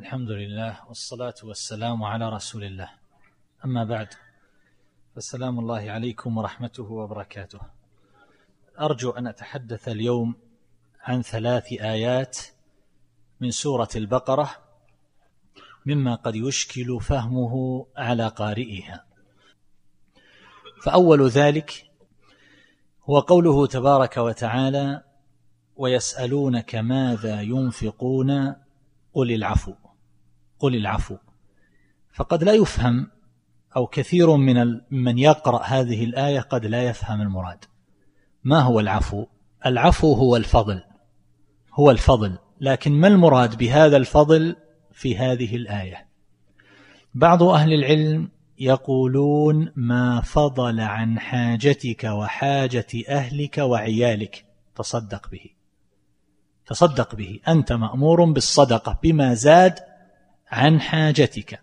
الحمد لله والصلاة والسلام على رسول الله. أما بعد، فالسلام الله عليكم ورحمته وبركاته. أرجو أن أتحدث اليوم عن 3 آيات من سورة البقرة مما قد يشكل فهمه على قارئها. فأول ذلك هو قوله تبارك وتعالى: ويسألونك ماذا ينفقون قل العفو. فقد لا يفهم، أو كثير من يقرأ هذه الآية قد لا يفهم المراد. ما هو العفو؟ العفو هو الفضل، لكن ما المراد بهذا الفضل في هذه الآية؟ بعض أهل العلم يقولون ما فضل عن حاجتك وحاجة أهلك وعيالك تصدق به، أنت مأمور بالصدقة بما زاد عن حاجتك.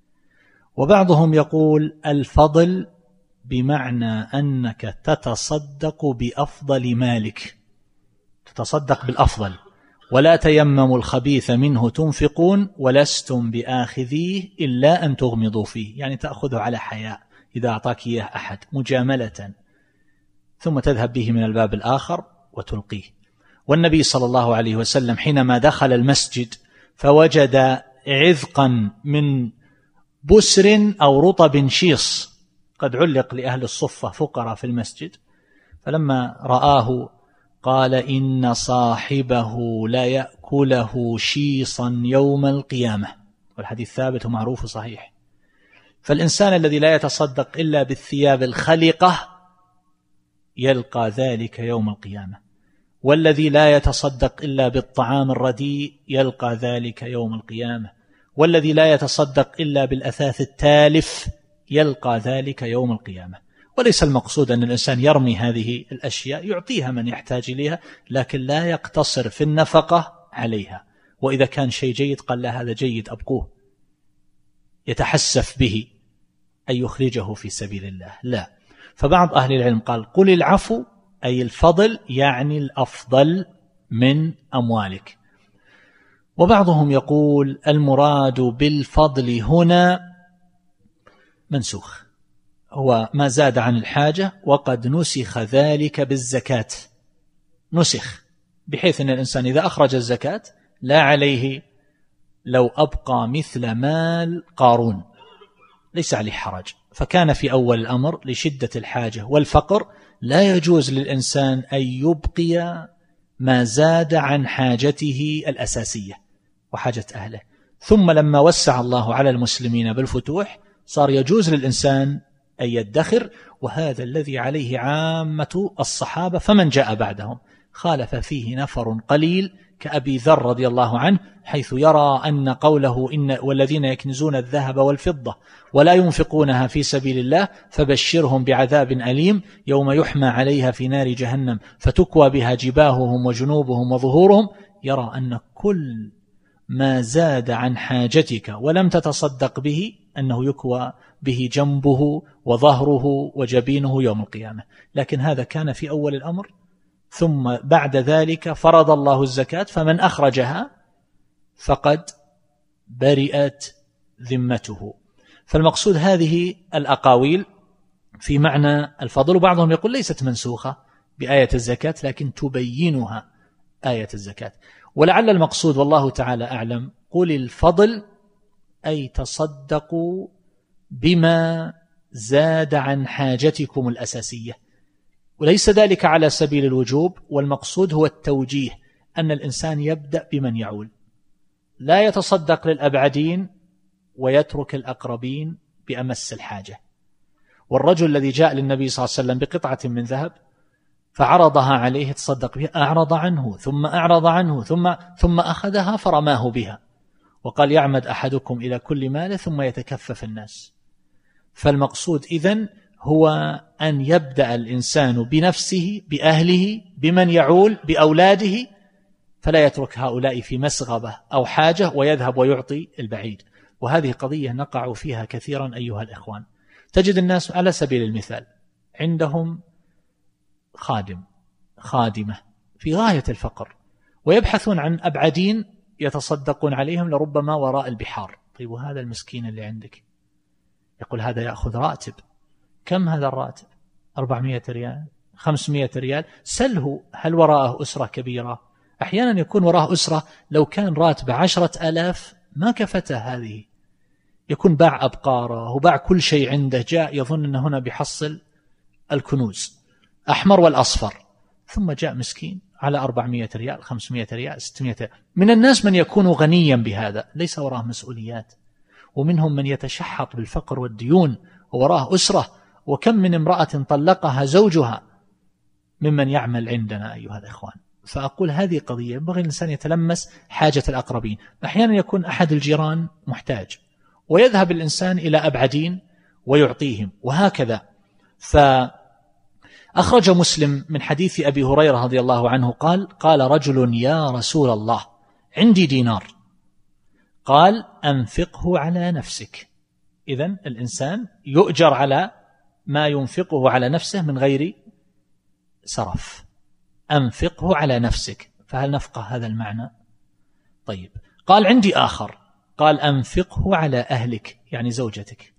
وبعضهم يقول الفضل بمعنى أنك تتصدق بأفضل مالك، تتصدق بالأفضل. ولا تيمموا الخبيث منه تنفقون ولستم بآخذيه إلا أن تغمضوا فيه، يعني تأخذه على حياء إذا أعطاك إياه أحد مجاملة، ثم تذهب به من الباب الآخر وتلقيه. والنبي صلى الله عليه وسلم حينما دخل المسجد فوجد عذقا من بسر أو رطب شيص قد علق لأهل الصفة فقراء في المسجد، فلما رآه قال إن صاحبه لا يأكله شيصا يوم القيامة، والحديث ثابت ومعروف صحيح. فالإنسان الذي لا يتصدق إلا بالثياب الخلقة يلقى ذلك يوم القيامة، والذي لا يتصدق إلا بالطعام الرديء يلقى ذلك يوم القيامة، والذي لا يتصدق إلا بالأثاث التالف يلقى ذلك يوم القيامة. وليس المقصود أن الإنسان يرمي هذه الأشياء، يعطيها من يحتاج إليها، لكن لا يقتصر في النفقة عليها. وإذا كان شيء جيد قال لا هذا جيد أبقوه، يتحسف به أن يخرجه في سبيل الله، لا. فبعض أهل العلم قال قل العفو أي الفضل، يعني الأفضل من أموالك. وبعضهم يقول المراد بالفضل هنا منسوخ، هو ما زاد عن الحاجة، وقد نسخ ذلك بالزكاة، نسخ بحيث أن الإنسان إذا أخرج الزكاة لا عليه لو أبقى مثل مال قارون، ليس عليه حرج. فكان في أول الأمر لشدة الحاجة والفقر لا يجوز للإنسان أن يبقي ما زاد عن حاجته الأساسية وحاجة أهله. ثم لما وسع الله على المسلمين بالفتوح صار يجوز للإنسان أن يدخر، وهذا الذي عليه عامة الصحابة، فمن جاء بعدهم خالف فيه نفر قليل كأبي ذر رضي الله عنه، حيث يرى أن قوله إن والذين يكنزون الذهب والفضة ولا ينفقونها في سبيل الله فبشرهم بعذاب أليم يوم يحمى عليها في نار جهنم فتكوى بها جباههم وجنوبهم وظهورهم، يرى أن كل ما زاد عن حاجتك ولم تتصدق به أنه يكوى به جنبه وظهره وجبينه يوم القيامة. لكن هذا كان في أول الأمر، ثم بعد ذلك فرض الله الزكاة، فمن أخرجها فقد برئت ذمته. فالمقصود هذه الأقاويل في معنى الفضل. وبعضهم يقول ليست منسوخة بآية الزكاة، لكن تبينها آية الزكاة. ولعل المقصود والله تعالى أعلم قل الفضل أي تصدقوا بما زاد عن حاجتكم الأساسية، وليس ذلك على سبيل الوجوب. والمقصود هو التوجيه، أن الإنسان يبدأ بمن يعول، لا يتصدق للأبعدين ويترك الأقربين بأمس الحاجة. والرجل الذي جاء للنبي صلى الله عليه وسلم بقطعة من ذهب فعرضها عليه تصدق بها، أعرض عنه ثم أعرض عنه ثم أخذها فرماه بها، وقال يعمد أحدكم إلى كل مال ثم يتكفف الناس. فالمقصود إذن هو أن يبدأ الإنسان بنفسه، بأهله، بمن يعول، بأولاده، فلا يترك هؤلاء في مسغبة أو حاجة ويذهب ويعطي البعيد. وهذه قضية نقع فيها كثيرا أيها الإخوان. تجد الناس على سبيل المثال عندهم خادمة في غاية الفقر، ويبحثون عن أبعدين يتصدقون عليهم لربما وراء البحار. طيب وهذا المسكين اللي عندك يقول هذا يأخذ راتب، كم هذا الراتب؟ 400 ريال 500 ريال. سله هل وراءه أسرة كبيرة؟ أحيانا يكون وراءه أسرة لو كان راتب 10,000 ما كفته هذه، يكون باع أبقاره وباع كل شيء عنده، جاء يظن أنه هنا بيحصل الكنوز أحمر والأصفر، ثم جاء مسكين على 400 ريال 500 ريال 600 ريال. من الناس من يكون غنيا بهذا ليس وراه مسؤوليات، ومنهم من يتشحط بالفقر والديون ووراه أسرة. وكم من امرأة طلقها زوجها ممن يعمل عندنا أيها الإخوان. فأقول هذه قضية ينبغي الإنسان يتلمس حاجة الأقربين. أحيانا يكون أحد الجيران محتاج ويذهب الإنسان إلى أبعدين ويعطيهم، وهكذا. فأخرج مسلم من حديث أبي هريرة رضي الله عنه قال رجل يا رسول الله عندي دينار، قال أنفقه على نفسك. إذن الإنسان يؤجر على ما ينفقه على نفسه من غير سرف. أنفقه على نفسك، فهل نفقه هذا المعنى؟ طيب قال عندي آخر، قال أنفقه على أهلك يعني زوجتك.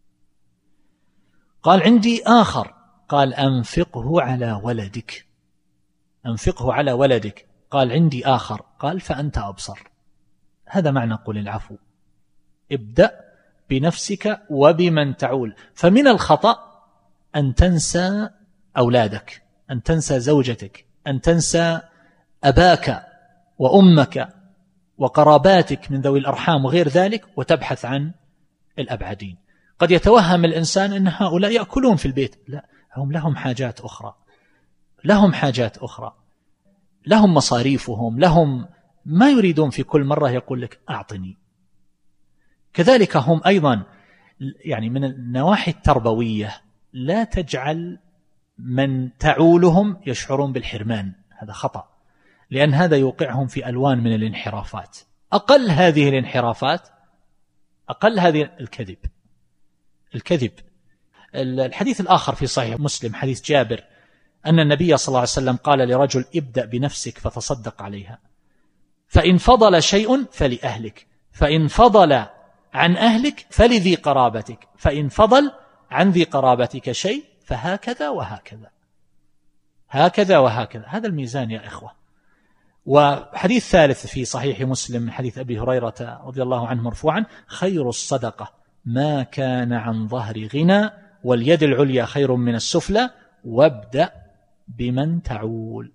قال عندي آخر، قال أنفقه على ولدك. أنفقه على ولدك. قال عندي آخر، قال فأنت أبصر. هذا معنى قل العفو. ابدأ بنفسك وبمن تعول. فمن الخطأ أن تنسى أولادك، أن تنسى زوجتك، أن تنسى أباك وأمك وقراباتك من ذوي الأرحام وغير ذلك، وتبحث عن الأبعدين. قد يتوهم الإنسان أن هؤلاء يأكلون في البيت، لا، هم لهم حاجات أخرى، لهم حاجات أخرى، لهم مصاريفهم، لهم ما يريدون في كل مرة يقول لك أعطني. كذلك هم أيضا يعني من النواحي التربوية لا تجعل من تعولهم يشعرون بالحرمان، هذا خطأ، لأن هذا يوقعهم في ألوان من الانحرافات. أقل هذه الانحرافات، أقل هذه الكذب. الحديث الآخر في صحيح مسلم حديث جابر أن النبي صلى الله عليه وسلم قال لرجل ابدأ بنفسك فتصدق عليها، فإن فضل شيء فلأهلك، فإن فضل عن أهلك فلذي قرابتك، فإن فضل عن ذي قرابتك شيء فهكذا وهكذا، هكذا وهكذا. هذا الميزان يا إخوة. وحديث ثالث في صحيح مسلم من حديث أبي هريرة رضي الله عنه مرفوعا خير الصدقة ما كان عن ظهر غنى واليد العليا خير من السفلى وابدأ بمن تعول.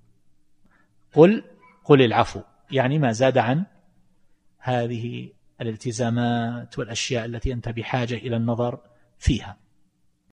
قل العفو يعني ما زاد عن هذه الالتزامات والأشياء التي أنت بحاجة إلى النظر فيها.